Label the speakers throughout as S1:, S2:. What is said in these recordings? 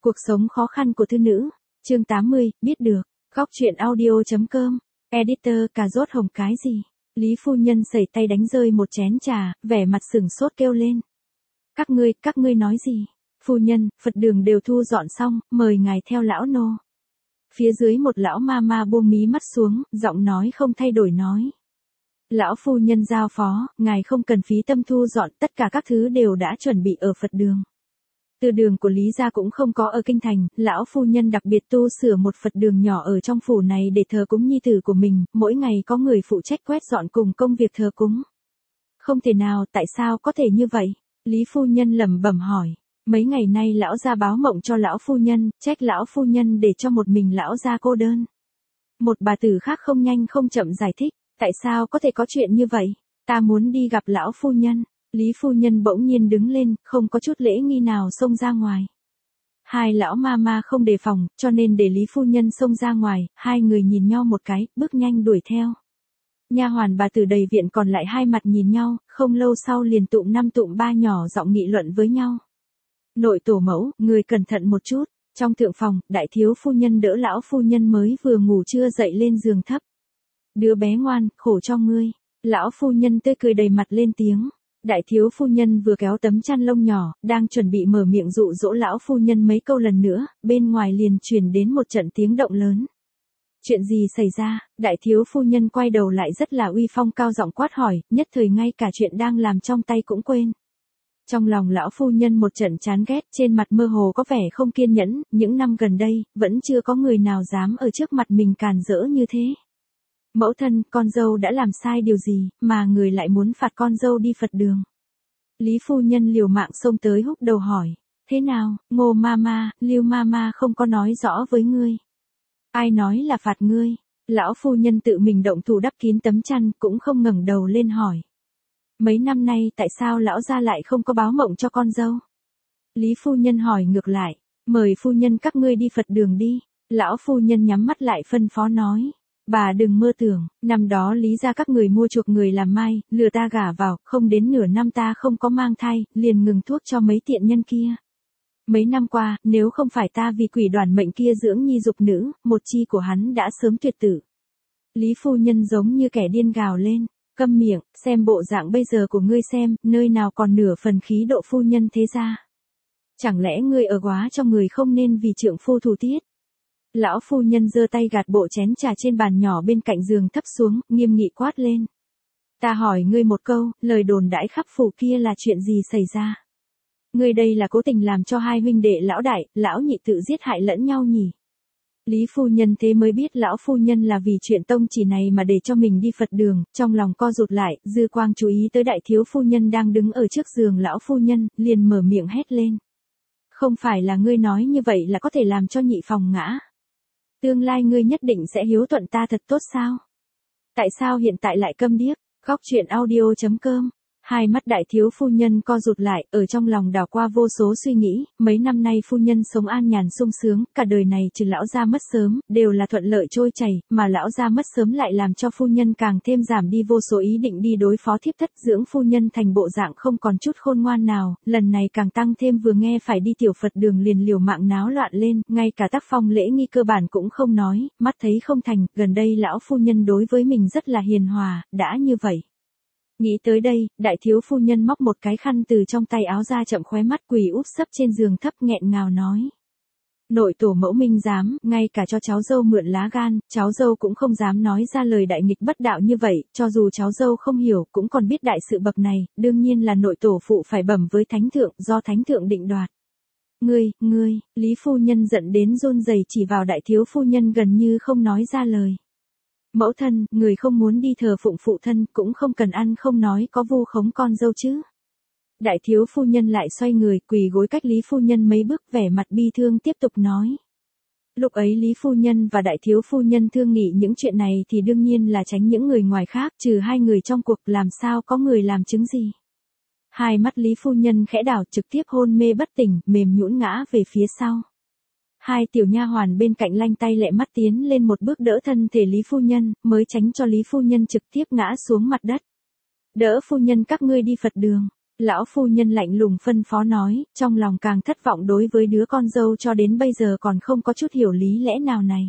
S1: Cuộc sống khó khăn của thư nữ. Chương 80, biết được. Góc truyện audio.com. Editor cà rốt hồng cái gì? Lý phu nhân sẩy tay đánh rơi một chén trà, vẻ mặt sửng sốt kêu lên. Các ngươi nói gì? Phu nhân, Phật đường đều thu dọn xong, mời ngài theo lão nô. Phía dưới một lão ma ma buông mí mắt xuống, giọng nói không thay đổi nói. Lão phu nhân giao phó, ngài không cần phí tâm thu dọn, tất cả các thứ đều đã chuẩn bị ở Phật đường. Từ đường của Lý gia cũng không có ở kinh thành, lão phu nhân đặc biệt tu sửa một Phật đường nhỏ ở trong phủ này để thờ cúng nhi tử của mình, mỗi ngày có người phụ trách quét dọn cùng công việc thờ cúng. Không thể nào, tại sao có thể như vậy? Lý phu nhân lẩm bẩm hỏi. Mấy ngày nay lão gia báo mộng cho lão phu nhân, trách lão phu nhân để cho một mình lão gia cô đơn. Một bà tử khác không nhanh không chậm giải thích, tại sao có thể có chuyện như vậy? Ta muốn đi gặp lão phu nhân. Lý phu nhân bỗng nhiên đứng lên, không có chút lễ nghi nào xông ra ngoài. Hai lão ma ma không đề phòng, cho nên để Lý phu nhân xông ra ngoài, hai người nhìn nhau một cái, bước nhanh đuổi theo. Nha hoàn bà tử đầy viện còn lại hai mặt nhìn nhau, không lâu sau liền tụm năm tụm ba nhỏ giọng nghị luận với nhau. Nội tổ mẫu, người cẩn thận một chút. Trong thượng phòng, đại thiếu phu nhân đỡ lão phu nhân mới vừa ngủ trưa dậy lên giường thấp. Đứa bé ngoan, khổ cho ngươi. Lão phu nhân tươi cười đầy mặt lên tiếng. Đại thiếu phu nhân vừa kéo tấm chăn lông nhỏ, đang chuẩn bị mở miệng dụ dỗ lão phu nhân mấy câu lần nữa, bên ngoài liền truyền đến một trận tiếng động lớn. Chuyện gì xảy ra? Đại thiếu phu nhân quay đầu lại rất là uy phong cao giọng quát hỏi, nhất thời ngay cả chuyện đang làm trong tay cũng quên. Trong lòng lão phu nhân một trận chán ghét, trên mặt mơ hồ có vẻ không kiên nhẫn, những năm gần đây, vẫn chưa có người nào dám ở trước mặt mình càn rỡ như thế. Mẫu thân, con dâu đã làm sai điều gì, mà người lại muốn phạt con dâu đi Phật đường? Lý phu nhân liều mạng xông tới húc đầu hỏi. Thế nào, Ngô mama, Lưu mama không có nói rõ với ngươi. Ai nói là phạt ngươi? Lão phu nhân tự mình động thủ đắp kín tấm chăn, cũng không ngẩng đầu lên hỏi. Mấy năm nay tại sao lão gia lại không có báo mộng cho con dâu? Lý phu nhân hỏi ngược lại. Mời phu nhân các ngươi đi Phật đường đi. Lão phu nhân nhắm mắt lại phân phó nói. Bà đừng mơ tưởng, năm đó Lý gia các người mua chuộc người làm mai, lừa ta gả vào, không đến nửa năm ta không có mang thai, liền ngừng thuốc cho mấy tiện nhân kia. Mấy năm qua, nếu không phải ta vì quỷ đoàn mệnh kia dưỡng nhi dục nữ, một chi của hắn đã sớm tuyệt tử. Lý phu nhân giống như kẻ điên gào lên, câm miệng, xem bộ dạng bây giờ của ngươi xem, nơi nào còn nửa phần khí độ phu nhân thế gia. Chẳng lẽ ngươi ở quá trong người không nên vì trượng phu thù tiết? Lão phu nhân giơ tay gạt bộ chén trà trên bàn nhỏ bên cạnh giường thấp xuống, nghiêm nghị quát lên. Ta hỏi ngươi một câu, lời đồn đãi khắp phủ kia là chuyện gì xảy ra? Ngươi đây là cố tình làm cho hai huynh đệ lão đại, lão nhị tự giết hại lẫn nhau nhỉ? Lý phu nhân thế mới biết lão phu nhân là vì chuyện tông chỉ này mà để cho mình đi Phật đường, trong lòng co rụt lại, dư quang chú ý tới đại thiếu phu nhân đang đứng ở trước giường lão phu nhân, liền mở miệng hét lên. Không phải là ngươi nói như vậy là có thể làm cho nhị phòng ngã. Tương lai ngươi nhất định sẽ hiếu thuận ta thật tốt sao? Tại sao hiện tại lại câm điếc? Góc truyện audio.com. Hai mắt đại thiếu phu nhân co rụt lại, ở trong lòng đảo qua vô số suy nghĩ, mấy năm nay phu nhân sống an nhàn sung sướng, cả đời này trừ lão gia mất sớm, đều là thuận lợi trôi chảy, mà lão gia mất sớm lại làm cho phu nhân càng thêm giảm đi vô số ý định đi đối phó thiếp thất, dưỡng phu nhân thành bộ dạng không còn chút khôn ngoan nào, lần này càng tăng thêm vừa nghe phải đi tiểu Phật đường liền liều mạng náo loạn lên, ngay cả tác phong lễ nghi cơ bản cũng không nói, mắt thấy không thành, gần đây lão phu nhân đối với mình rất là hiền hòa, đã như vậy. Nghĩ tới đây, đại thiếu phu nhân móc một cái khăn từ trong tay áo ra chậm khóe mắt quỳ úp sấp trên giường thấp nghẹn ngào nói. Nội tổ mẫu minh dám, ngay cả cho cháu dâu mượn lá gan, cháu dâu cũng không dám nói ra lời đại nghịch bất đạo như vậy, cho dù cháu dâu không hiểu, cũng còn biết đại sự bậc này, đương nhiên là nội tổ phụ phải bẩm với thánh thượng, do thánh thượng định đoạt. Ngươi, Lý phu nhân giận đến run rẩy chỉ vào đại thiếu phu nhân gần như không nói ra lời. Mẫu thân, người không muốn đi thờ phụng phụ thân, cũng không cần ăn không nói có vu khống con dâu chứ. Đại thiếu phu nhân lại xoay người, quỳ gối cách Lý phu nhân mấy bước vẻ mặt bi thương tiếp tục nói. Lúc ấy Lý phu nhân và đại thiếu phu nhân thương nghị những chuyện này thì đương nhiên là tránh những người ngoài khác, trừ hai người trong cuộc làm sao có người làm chứng gì. Hai mắt Lý phu nhân khẽ đảo trực tiếp hôn mê bất tỉnh, mềm nhũn ngã về phía sau. Hai tiểu nha hoàn bên cạnh lanh tay lẹ mắt tiến lên một bước đỡ thân thể Lý phu nhân, mới tránh cho Lý phu nhân trực tiếp ngã xuống mặt đất. Đỡ phu nhân các ngươi đi Phật đường. Lão phu nhân lạnh lùng phân phó nói, trong lòng càng thất vọng đối với đứa con dâu cho đến bây giờ còn không có chút hiểu lý lẽ nào này.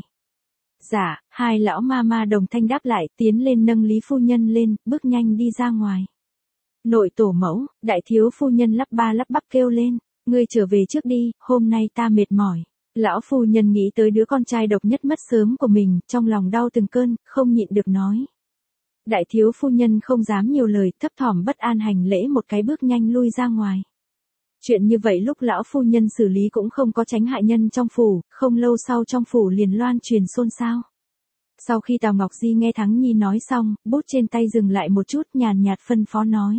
S1: Dạ, hai lão ma ma đồng thanh đáp lại, tiến lên nâng Lý phu nhân lên, bước nhanh đi ra ngoài. Nội tổ mẫu, đại thiếu phu nhân lắp ba lắp bắp kêu lên, ngươi trở về trước đi, hôm nay ta mệt mỏi. Lão phu nhân nghĩ tới đứa con trai độc nhất mất sớm của mình, trong lòng đau từng cơn, không nhịn được nói. Đại thiếu phu nhân không dám nhiều lời, thấp thỏm bất an hành lễ một cái bước nhanh lui ra ngoài. Chuyện như vậy lúc lão phu nhân xử lý cũng không có tránh hại nhân trong phủ, không lâu sau trong phủ liền loan truyền xôn xao. Sau khi Tào Ngọc Di nghe Thắng Nhi nói xong, bút trên tay dừng lại một chút, nhàn nhạt phân phó nói.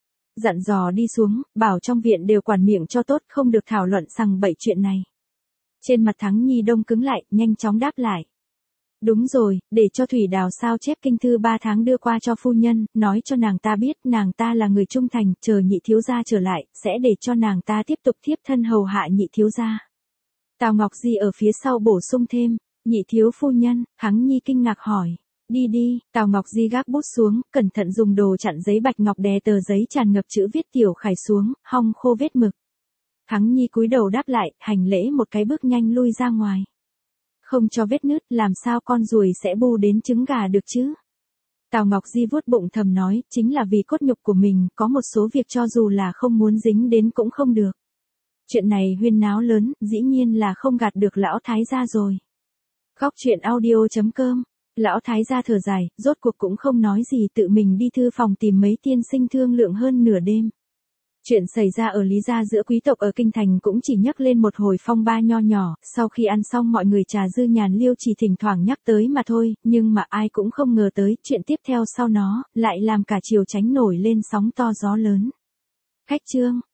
S1: Dặn dò đi xuống, bảo trong viện đều quản miệng cho tốt, không được thảo luận sằng bậy chuyện này. Trên mặt Thắng Nhi đông cứng lại, nhanh chóng đáp lại. Đúng rồi, để cho Thủy Đào sao chép kinh thư 3 tháng đưa qua cho phu nhân, nói cho nàng ta biết nàng ta là người trung thành, chờ nhị thiếu gia trở lại, sẽ để cho nàng ta tiếp tục thiếp thân hầu hạ nhị thiếu gia. Tào Ngọc Di ở phía sau bổ sung thêm, nhị thiếu phu nhân, Thắng Nhi kinh ngạc hỏi. Đi đi, Tào Ngọc Di gác bút xuống, cẩn thận dùng đồ chặn giấy bạch ngọc đè tờ giấy tràn ngập chữ viết tiểu khải xuống, hong khô vết mực. Thắng Nhi cúi đầu đáp lại, hành lễ một cái bước nhanh lui ra ngoài. Không cho vết nứt, làm sao con ruồi sẽ bu đến trứng gà được chứ? Tào Ngọc Di vuốt bụng thầm nói, chính là vì cốt nhục của mình, có một số việc cho dù là không muốn dính đến cũng không được. Chuyện này huyên náo lớn, dĩ nhiên là không gạt được lão thái gia rồi. Góc truyện audio.com. Lão thái gia thở dài, rốt cuộc cũng không nói gì, tự mình đi thư phòng tìm mấy tiên sinh thương lượng hơn nửa đêm. Chuyện xảy ra ở Lý gia giữa quý tộc ở Kinh Thành cũng chỉ nhắc lên một hồi phong ba nho nhỏ, sau khi ăn xong mọi người trà dư nhàn liêu chỉ thỉnh thoảng nhắc tới mà thôi, nhưng mà ai cũng không ngờ tới, chuyện tiếp theo sau nó, lại làm cả triều tránh nổi lên sóng to gió lớn. Khách chương.